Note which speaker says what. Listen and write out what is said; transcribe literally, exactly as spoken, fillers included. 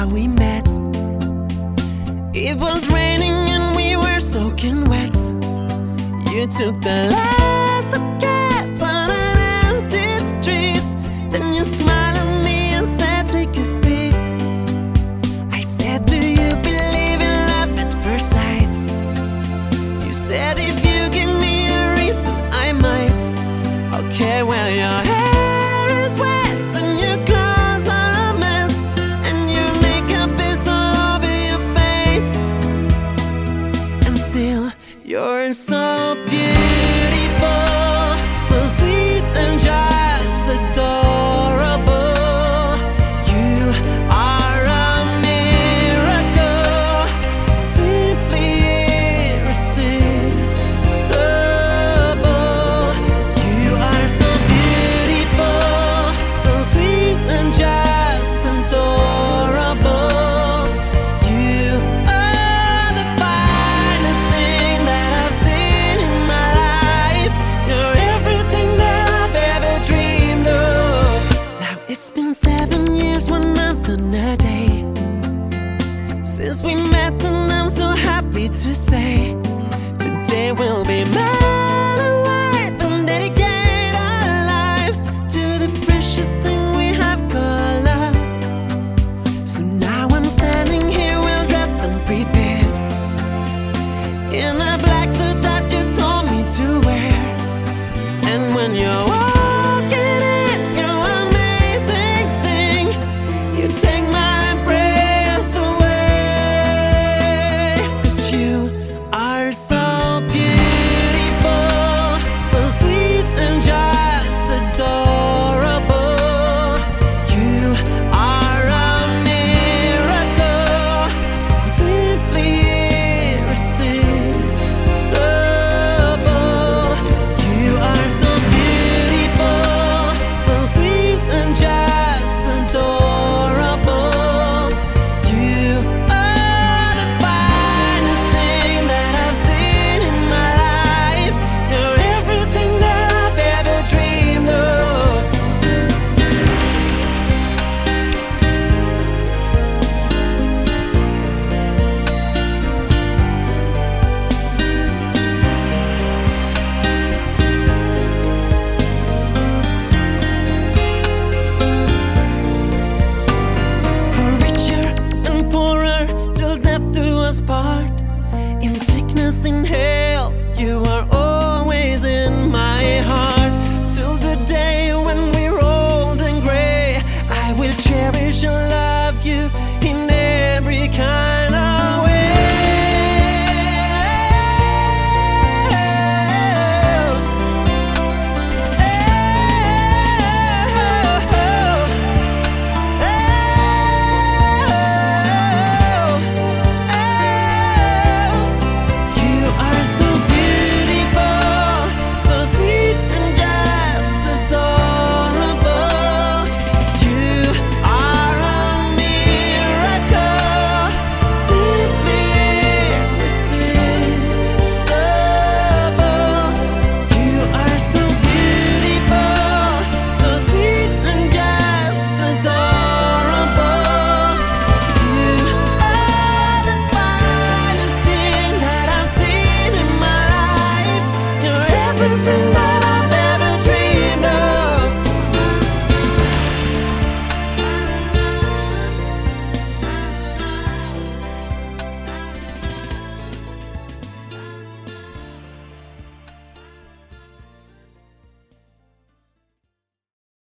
Speaker 1: how we met. It was raining and we were soaking wet. You took the last of cabs on an empty street. Then you smiled at me and said, take a seat. I said, do you believe in love at first sight? You said, if you give me a reason, I might. Okay, well, your hair is wet and your clothes are a mess, and your makeup is all over your face. And still, you're so beautiful, so sweet and just adorable. You are a miracle, simply irresistible. You are so beautiful, so sweet and just adorable. You are the finest thing that I've seen in my life. You're everything that I've ever dreamed of. Now it's been seven years, one month and a day since we met, and I'm so happy to say today we'll be man and wife and dedicate our lives to the precious thing we have called love. So now I'm standing here well dressed and prepared in a black suit that you told me to wear. And when you're walking in your amazing thing, you take my breath away. 'Cause you are so beautiful, so sweet and just adorable. You are a miracle, simply irresistible. You are so beautiful, so sweet and just adorable. You are the finest thing that I've seen in my life. You're everything that I've ever dreamed of. For richer and poorer till death do us part. In sickness, in health, you are